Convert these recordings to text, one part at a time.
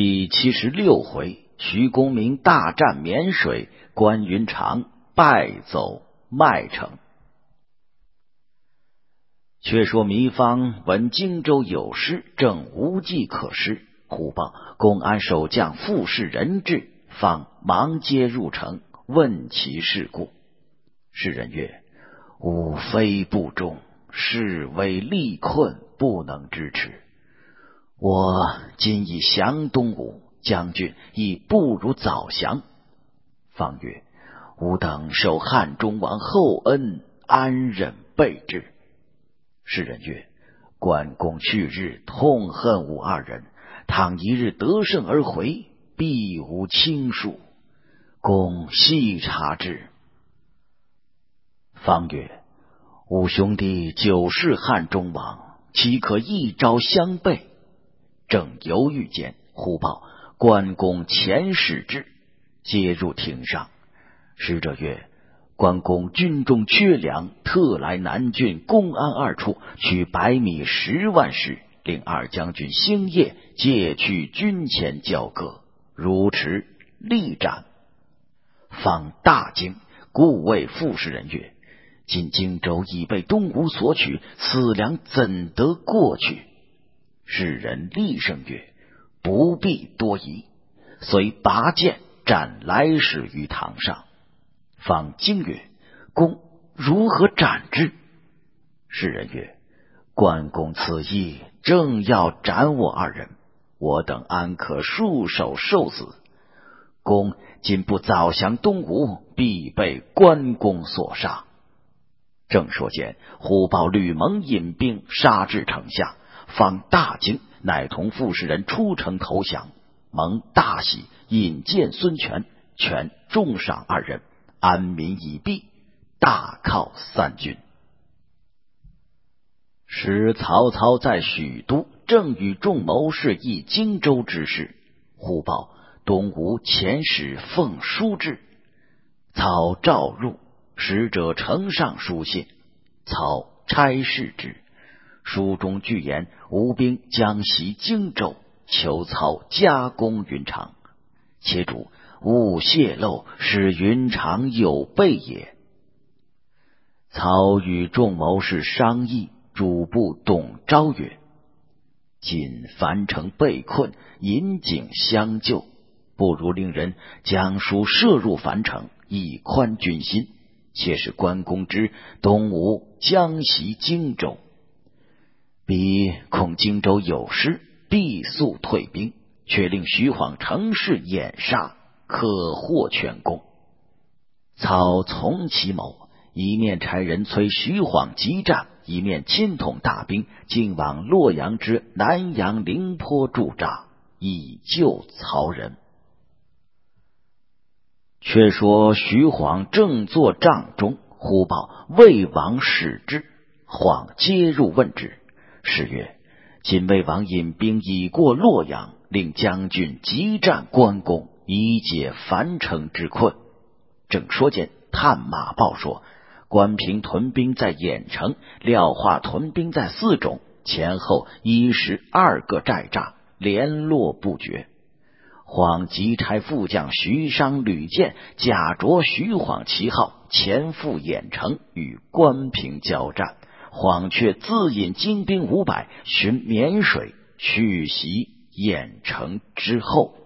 第76回，徐公明大战沔水，关云长败走麦城。却说糜芳闻荆州有失，正无计可施，忽报公安守将傅士仁至，方忙接入城，问其事故。士仁曰：吾非不忠，是为力困，不能支持。我今已降东吴，将军亦不如早降。方曰：吾等受汉中王厚恩，安忍背之？士仁曰：关公去日痛恨吾二人，倘一日得胜而回，必无轻恕，公细察之。方曰：吾兄弟久视汉中王，岂可一朝相背？正犹豫间，忽报关公遣使至，接入庭上。使者曰：关公军中缺粮，特来南郡公安二处取白米10万石，令二将军星夜借去军钱交割，如迟力斩。方大惊，故谓傅士仁曰：今荆州已被东吴所取，此粮怎得过去？士仁厉声曰：不必多疑。遂拔剑斩来使于堂上。方惊曰：公如何斩之？士仁曰：关公此意正要斩我二人，我等安可束手受死？公今不早降东吴，必被关公所杀。正说间，忽报吕蒙引兵杀至城下，方大惊，乃同傅士仁出城投降。蒙大喜，引荐孙权，权重赏二人，安民已毕，大犒三军。时曹操在许都，正与众谋士议荆州之事，忽报东吴遣使奉书至。操召入，使者呈上书信，操差事之。书中具言吴兵将袭荆州，求操加攻云长，且主勿泄露，使云长有备也。操与众谋士商议，主簿董昭曰：今樊城被困，引颈相救，不如令人将书射入樊城，以宽军心，且使关公知东吴将袭荆州。彼恐荆州有失，必速退兵，却令徐晃乘势掩杀，可获全功。操从其谋，一面差人催徐晃急战，一面亲统大兵，竟往洛阳之南阳陵坡驻扎，以救曹仁。却说徐晃正坐帐中，忽报魏王使至，晃接入问之。是曰：今魏王引兵已过洛阳，令将军急战关公，以解樊城之困。正说间，探马报说关平屯兵在郾城，廖化屯兵在泗中，前后12个寨栅，联络不绝。晃即差副将徐商、吕建假着徐晃旗号，前赴郾城与关平交战。晃却自引精兵500，寻沔水，去袭郾城之后。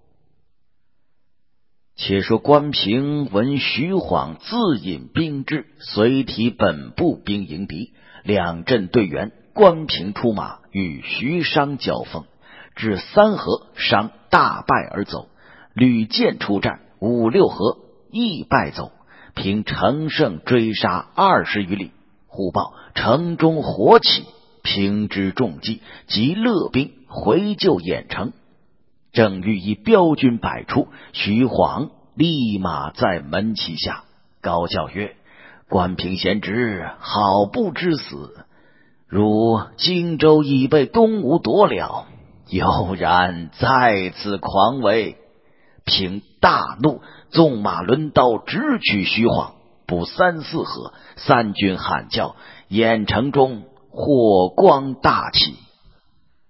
且说关平闻徐晃自引兵至，随提本部兵迎敌，两阵对员，关平出马与徐商交锋，至3合，商大败而走。吕建出战5、6合，亦败走。平乘胜追杀20余里，忽报城中火起，平之中计，即勒兵回救郾城。正欲以标军摆出，徐晃立马在门旗下高叫曰：关平贤侄，好不知死！如荆州已被东吴夺了，悠然再次狂为。平大怒，纵马抡刀直取徐晃，不3、4合，三军喊叫，郾城中火光大起。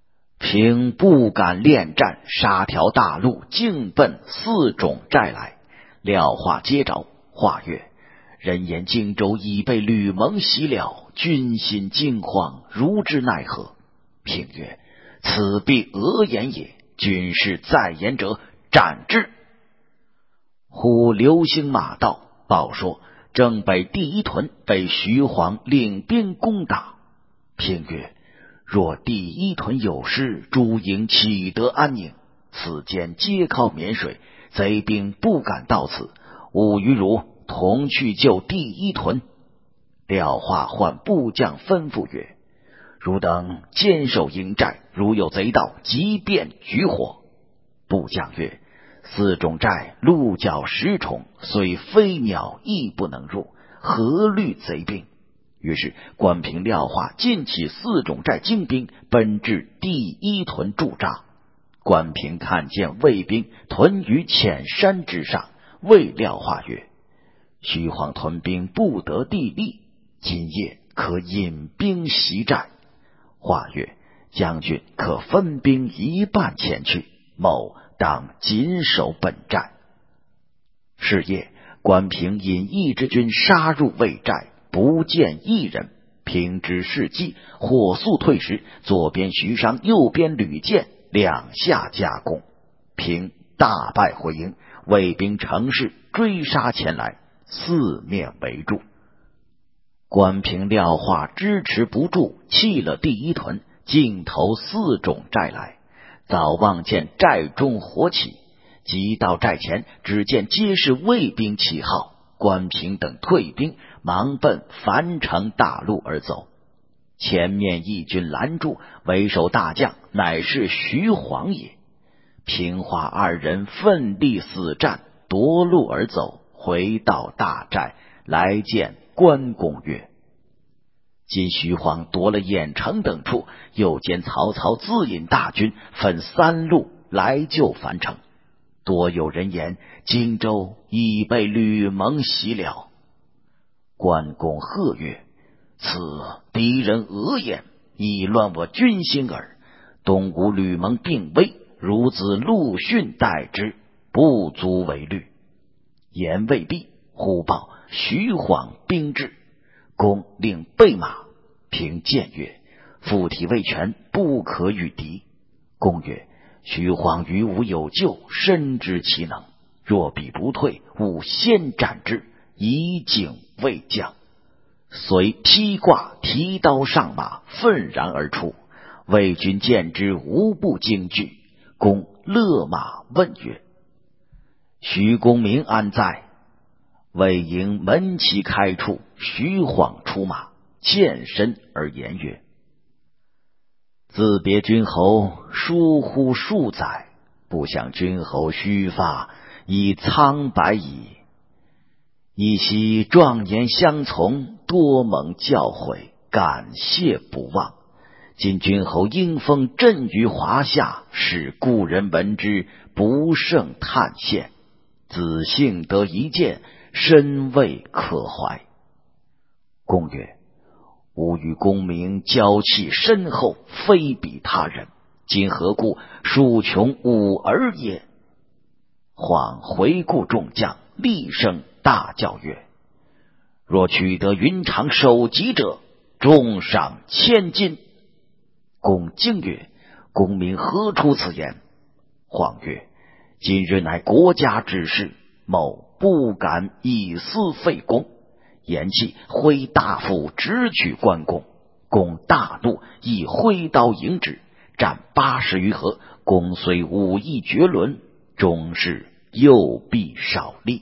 平不敢恋战，杀条大路，径奔四种寨来。廖化接着话曰：人言荆州已被吕蒙袭了，军心惊慌，如之奈何？平曰：此必讹言也，军事在言者，斩之。忽流星马到，报说正北第一屯被徐晃领兵攻打。平曰：若第一屯有失，诸营岂得安宁？此间皆靠沔水，贼兵不敢到此，吾与汝同去救第一屯。廖化唤部将吩咐曰：汝等坚守营寨，如有贼到，即便举火。部将曰：四种寨鹿角10重，虽飞鸟亦不能入，何虑贼兵？于是关平、廖化尽起四种寨精兵，奔至第一屯驻扎。关平看见魏兵屯于浅山之上，谓廖化曰：徐晃屯兵不得地利，今夜可引兵袭寨。化曰：将军可分兵一半前去，某当紧守本寨。是夜，关平引一支军杀入魏寨，不见一人。平知事机，火速退时，左边徐商，右边吕建，两下夹攻。平大败回营，魏兵乘势追杀前来，四面围住。关平、廖化支持不住，弃了第一屯，径投四种寨来。早望见寨中火起，即到寨前，只见皆是魏兵旗号。关平等退兵，忙奔樊城大路而走。前面义军拦住，为首大将乃是徐晃也。平化二人奋力死战，夺路而走，回到大寨，来见关公曰：今徐晃夺了郾城等处，又见曹操自引大军分3路来救樊城，多有人言荆州已被吕蒙袭了。关公喝曰：此敌人讹言，以乱我军心耳。东吴吕蒙病危，孺子陆逊代之，不足为虑。言未毕，忽报徐晃兵至。公令备马。平谏曰：附体未全，不可与敌。公曰：徐晃与吾有救，深知其能，若彼不退，吾先斩之，以警魏将。遂披挂提刀上马，愤然而出。魏军见之，无不惊惧。公勒马问曰：徐公明安在？魏营门旗开处，徐晃出马，欠身而言曰：自别君侯，疏忽数载，不想君侯须发，已苍白矣。一夕壮年相从，多蒙教诲，感谢不忘。今君侯英风震于华夏，使故人闻之，不胜叹羡。子幸得一见，深未可怀。公曰：吾与公明交气深厚，非比他人，今何故数穷吾儿也？晃回顾众将，厉声大叫曰：若取得云长首级者，重赏1000金。公惊曰：公明何出此言？晃曰：今日乃国家之事，某不敢以私废公。言讫，挥大斧直取关公。公大怒，亦挥刀迎之，战80余合。公虽武艺绝伦，终是右臂少力。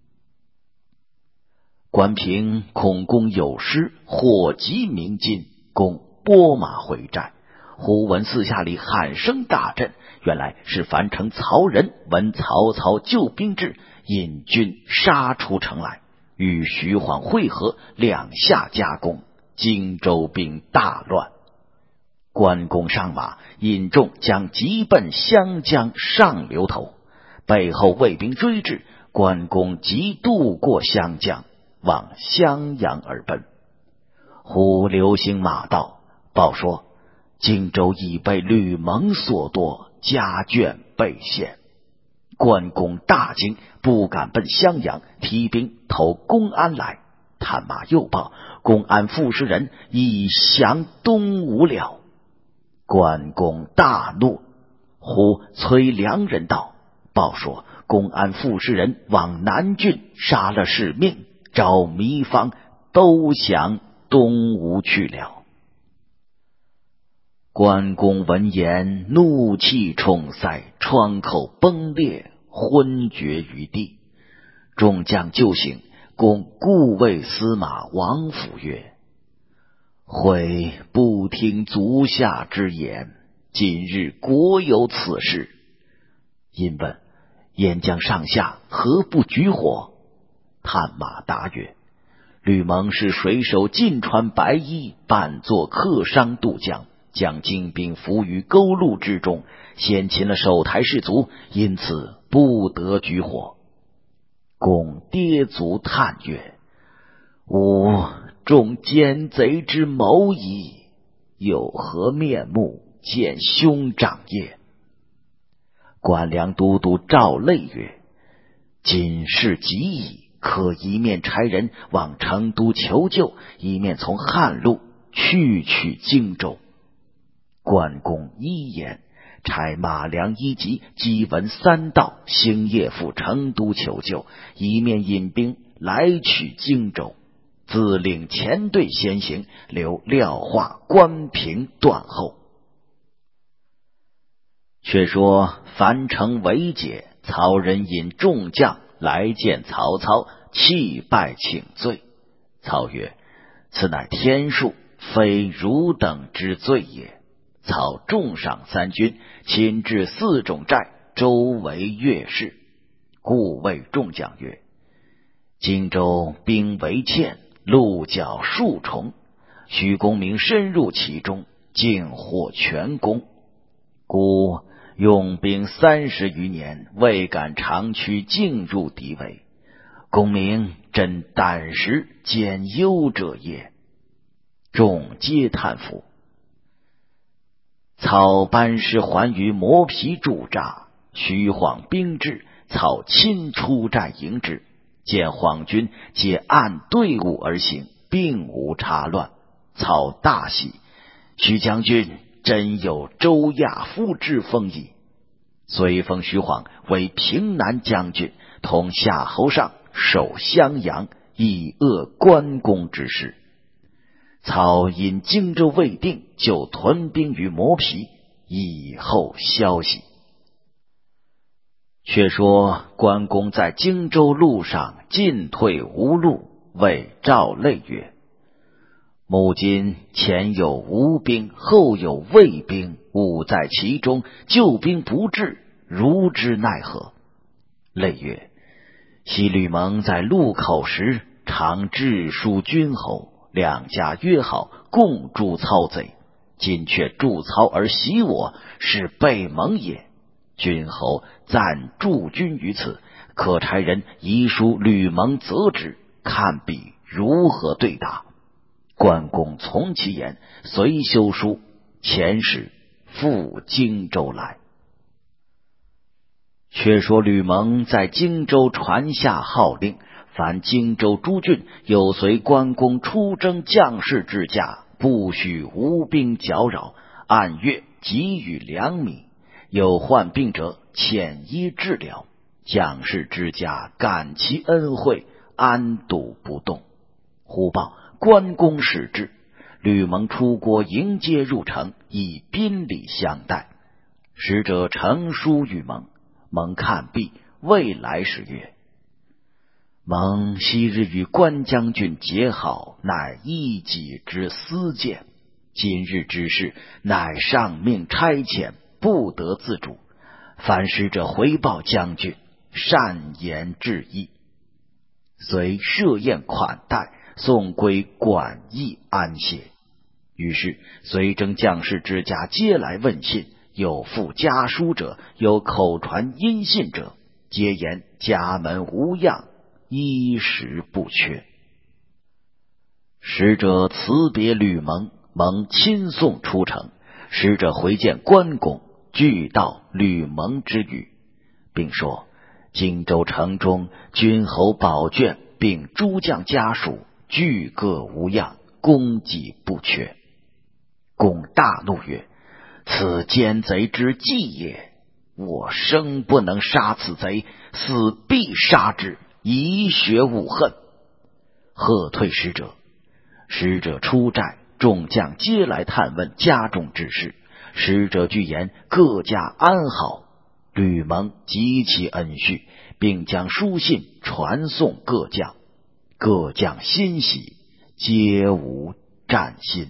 关平恐公有失，火急鸣金，公拨马回寨。忽闻四下里喊声大震，原来是樊城曹仁闻曹操救兵至，引军杀出城来，与徐晃会合，两下夹攻，荆州兵大乱。关公上马，引众将急奔湘江上流头，背后魏兵追至，关公即渡过湘江，往襄阳而奔。忽流星马到，报说荆州已被吕蒙所夺，家眷被陷。关公大惊，不敢奔襄阳，提兵投公安来。探马又报，公安副使人已降东吴了。关公大怒，呼崔良人到，报说公安副使人往南郡杀了使命，招糜芳都降东吴去了。关公闻言，怒气冲腮，窗口崩裂，昏厥于地。众将救醒，公故谓司马王府曰：悔不听足下之言，今日国有此事。因问燕将上下何不举火？探马答曰：吕蒙是水手尽穿白衣，扮作客商渡江，将精兵伏于沟路之中，先擒了守台士卒，因此不得举火。公跌足叹曰：吾中奸贼之谋矣，有何面目见兄长也？关梁都督赵累曰：今事急矣，可一面差人往成都求救，一面从汉路去取荆州。关公一言，差马良、一级、姬文三道星夜赴成都求救，一面引兵来取荆州，自领前队先行，留廖化、关平断后。却说樊城围解，曹仁引众将来见曹操，泣拜请罪。操曰：此乃天数，非汝等之罪也。操重赏3军，亲至4种寨，周围越视，故谓众将曰：荆州兵围堑，路角数重，许公明深入其中，竟获全功。故用兵30余年，未敢长驱进入敌围。公明真胆识兼优者也。众皆叹服。操班师还于磨皮驻扎，徐晃兵至，操亲出寨迎之，见晃军皆按队伍而行，并无插乱。操大喜，徐将军真有周亚夫之风矣。遂封徐晃为平南将军，同夏侯尚守襄阳，以扼关公之事。操因荆州未定，就屯兵于磨皮，以后消息。却说关公在荆州路上进退无路，谓赵累曰：母今前有吴兵，后有魏兵，吾在其中，救兵不至，如之奈何？累曰：昔吕蒙在路口时，常致书君侯，两家约好，共诛操贼。今却助操而袭我，是背盟也。君侯暂驻军于此，可差人遗书吕蒙责之，看彼如何对答。关公从其言，遂修书，遣使赴荆州来。却说吕蒙在荆州传下号令，凡荆州诸郡有随关公出征将士之家，不许无兵搅扰，按月给予粮米，有患病者遣医治疗，将士之家感其恩惠，安堵不动。忽报关公使至，吕蒙出国迎接入城，以宾礼相待。使者呈书与蒙，蒙看毕，未来时曰：蒙昔日与关将军结好，乃一己之私见，今日之事，乃上命差遣，不得自主。凡使者回报将军，善言致意。遂设宴款待，送归馆驿安歇。于是随征将士之家皆来问信，有附家书者，有口传音信者，皆言家门无恙，衣食不缺。使者辞别吕蒙，蒙亲送出城， 使者回见关公，具道吕蒙之语，并说荆州城中君侯宝卷并诸将家属俱各无恙，供给不缺。公大怒曰：此奸贼之计也，我生不能杀此贼，死必杀之，以雪吾恨。喝退使者。使者出寨，众将皆来探问家中之事。使者具言各家安好。吕蒙极其恩恤，并将书信传送各将。各将欣喜，皆无战心。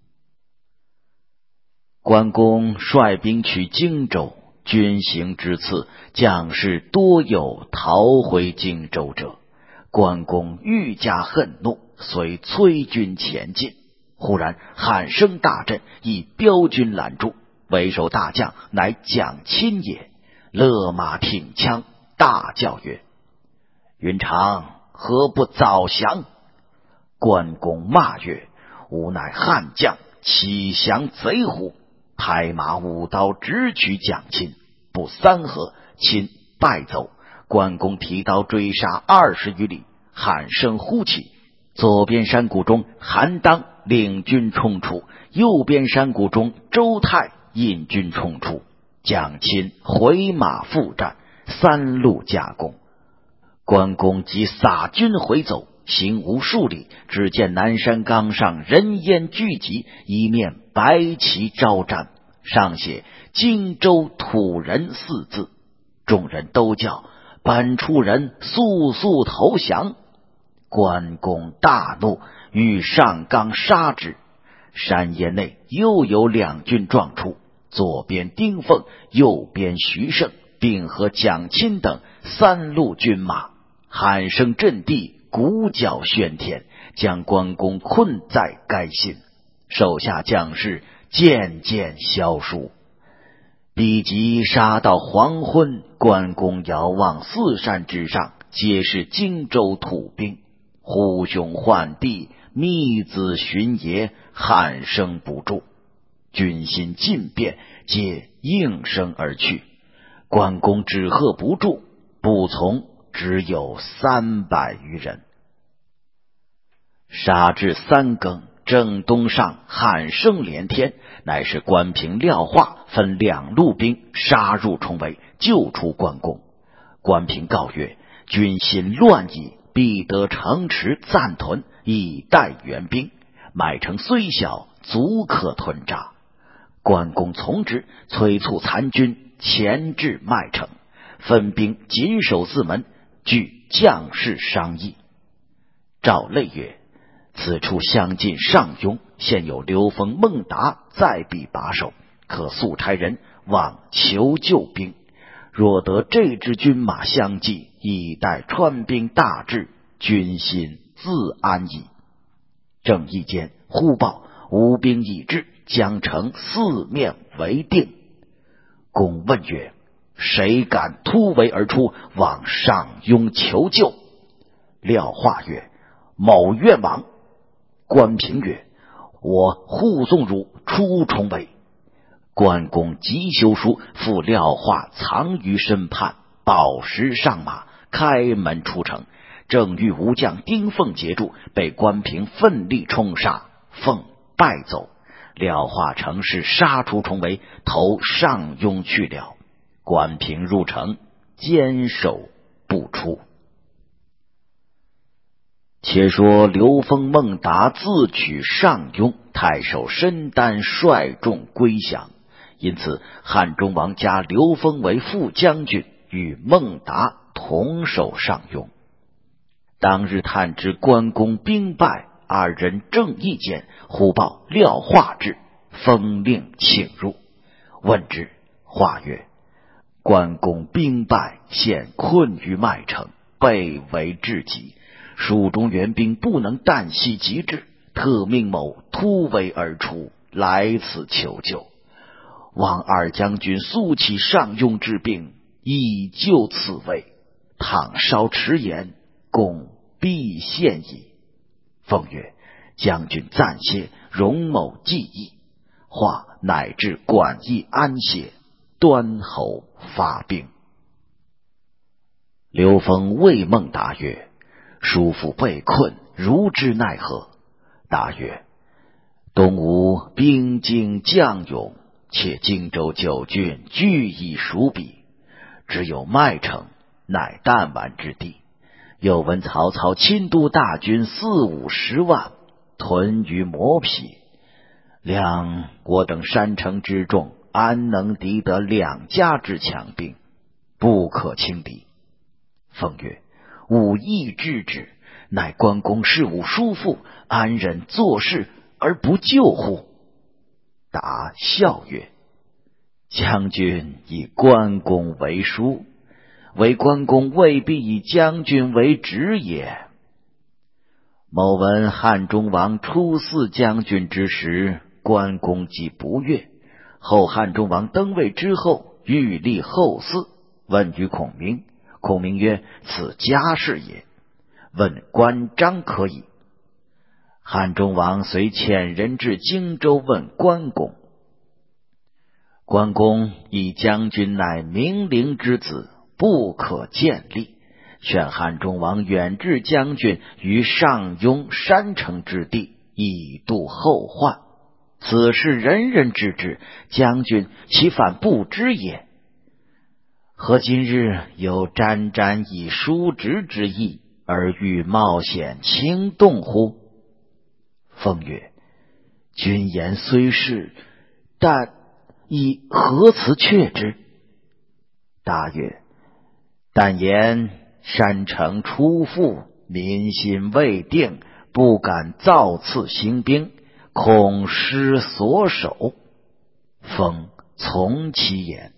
关公率兵取荆州，军行之次，将士多有逃回荆州者。关公愈加恨怒，遂催军前进。忽然喊声大震，以彪军拦住。为首大将乃蒋钦也，勒马挺枪，大叫曰：云长何不早降？关公骂曰：吾乃汉将，岂降贼乎？拍马舞刀直取蒋钦，不三合，钦败走。关公提刀追杀20余里，喊声呼起，左边山谷中韩当领军冲出，右边山谷中周泰引军冲出。蒋钦回马复战，3路夹攻。关公即撒军回走，行无数里，只见南山岗上人烟聚集，一面白旗招展，上写荆州土人4字。众人都叫本处人速速投降。关公大怒，欲上岗杀之。山野内又有2军撞出，左边丁奉，右边徐盛，并和蒋钦等3路军马，喊声震地，鼓角喧天，将关公困在该信。手下将士渐渐消疏。彼及杀到黄昏，关公遥望4山之上，皆是荆州土兵，呼兄唤弟，密子寻爷，喊声不住。军心尽变，皆应声而去。关公只喝不住，不从只有300余人。杀至3更，正东上喊声连天，乃是关平、廖化分2路兵杀入重围，救出关公。关平告曰：军心乱矣，必得城池暂屯，以待援兵。麦城虽小，足可屯扎。关公从之，催促残军前至麦城，分兵紧守4门，据将士商议。赵累曰：此处相近上庸，现有刘封、孟达在彼把守，可速差人往求救兵。若得这支军马相继，以待川兵大至，军心自安矣。正义间，忽报吴兵已至，将城4面围定。公问曰：谁敢突围而出，往上庸求救？廖化曰：某愿往。关平曰：我护送汝出重围。关公急修书，付廖化藏于身畔，宝石上马，开门出城。正遇吴将丁奉截住，被关平奋力冲杀，奉败走。廖化乘势杀出重围，投上庸去了。关平入城，坚守不出。且说刘封、孟达自取上庸，太守申丹率众归降。因此汉中王加刘封为副将军，与孟达同守上庸。当日探知关公兵败，2人正议间，忽报廖化至，封令请入。问之，化曰：关公兵败，现困于麦城，被围至极，蜀中援兵不能旦夕即至，特命某突围而出，来此求救。望2将军速起上庸之兵，以救此位。倘稍迟延，公必陷矣。奉曰：将军暂歇，容某计议。 话乃至馆驿安歇，端侯发兵。刘封谓孟达曰：叔父被困，如之奈何？答曰：东吴兵精将勇，且荆州9郡俱已熟彼，只有麦城乃弹丸之地。又闻曹操亲都大军40-50万，屯于磨皮，量我等山城之众，安能敌得2家之强兵？不可轻敌。封曰：吾亦知之，乃关公是吾叔父，安忍做事而不救乎？答笑曰：将军以关公为叔，为关公未必以将军为职也。某闻汉中王出嗣将军之时，关公即不悦，后汉中王登位之后，欲立后嗣，问于孔明，孔明曰：此家事也，问关张可以。汉中王遂遣人至荆州问关公。关公以将军乃明灵之子，不可见立，劝汉中王远至将军于上庸山城之地，以度后患。此事人人知之，将军岂反不知也？何今日有沾沾以叔侄之意，而欲冒险轻动乎？封曰：君言虽是，但以何辞却之？答曰：但言山城初复，民心未定，不敢造次兴兵，恐失所守。封从其言。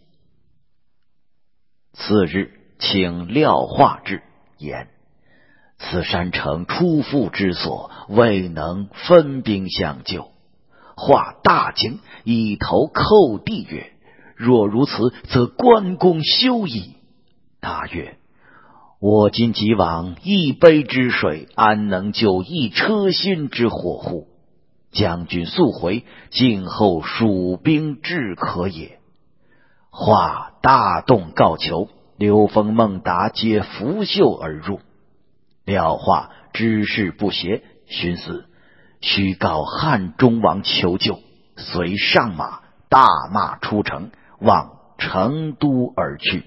次日，请廖化至，言：此山城初复之所，未能分兵相救。化大惊，以头叩地曰：若如此，则关公休矣。答曰：我今即往，一杯之水，安能救一车薪之火乎？将军速回，静候蜀兵至可也。化大动告求，刘封、孟达皆拂袖而入。廖化知事不协，寻思须告汉中王求救，遂上马，大骂出城，往成都而去。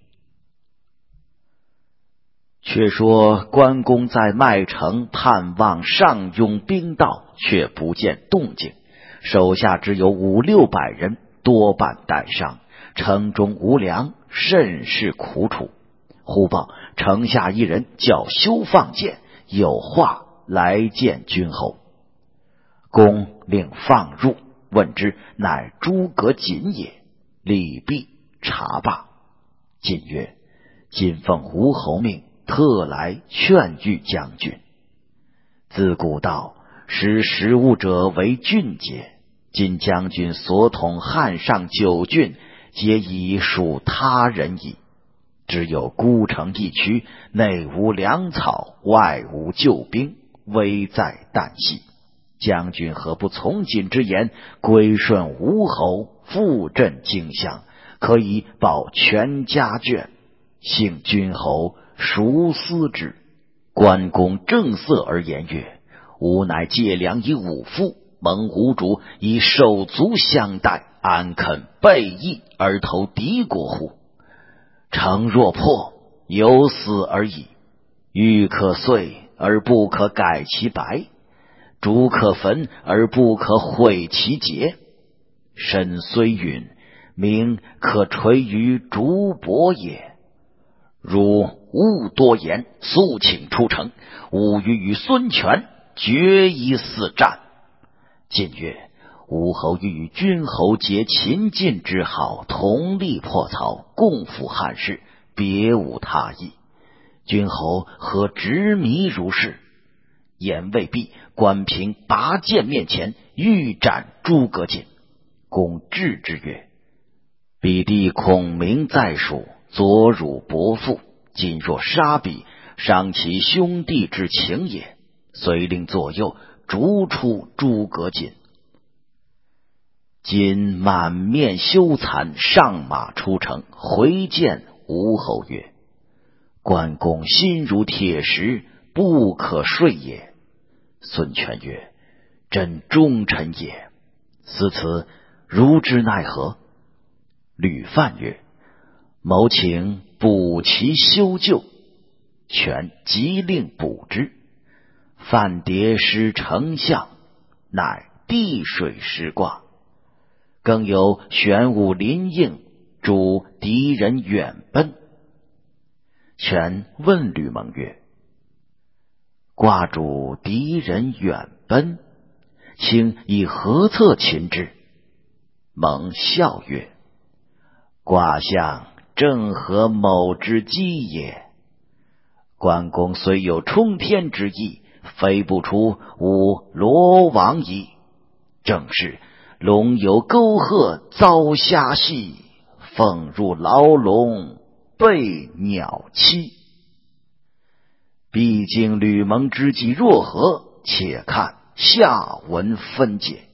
却说关公在麦城探望上庸兵道，却不见动静，手下只有500-600人，多半带伤，城中无粮，甚是苦楚。忽报城下一人叫休放箭，有话来见君侯。公令放入，问之，乃诸葛瑾也。礼毕，茶罢。瑾曰：今奉吴侯命，特来劝谕将军。自古道，识时务者为俊杰。今将军所统汉上9郡，皆已属他人矣。只有孤城一区，内无粮草，外无救兵，危在旦夕。将军何不从瑾之言，归顺吴侯，复振荆襄，可以保全家眷，幸君侯孰思之？关公正色而言曰：吾乃借粮以武夫，蒙吴主以手足相待，安肯背义而投敌国乎？城若破，有死而已。玉可碎而不可改其白，竹可焚而不可毁其节。身虽陨，名可垂于竹帛也。汝勿多言，速请出城，吾欲与孙权决一死战。瑾曰：吴侯欲与君侯结秦晋之好，同力破曹，共扶汉室，别无他意。君侯何执迷如是？言未毕，关平拔剑面前，欲斩诸葛瑾。公制之曰：彼弟孔明在蜀，左辱伯父，今若杀彼，伤其兄弟之情也。遂令左右逐出诸葛瑾。 今满面羞惭，上马出城，回见吴侯曰：关公心如铁石，不可睡也。孙权曰：朕忠臣也，思此如之奈何？吕范曰：谋请补其修旧。权即令补之。范叠失丞相，乃地水失卦。更有玄武临应，主敌人远奔。权问吕蒙曰：卦主敌人远奔，卿以何策擒之？蒙笑曰：卦象正合某之机也。关公虽有冲天之意，非不出吾罗网矣。正是龙游沟壑遭虾戏，凤入牢笼被鸟欺。毕竟吕蒙之计若何？且看下文分解。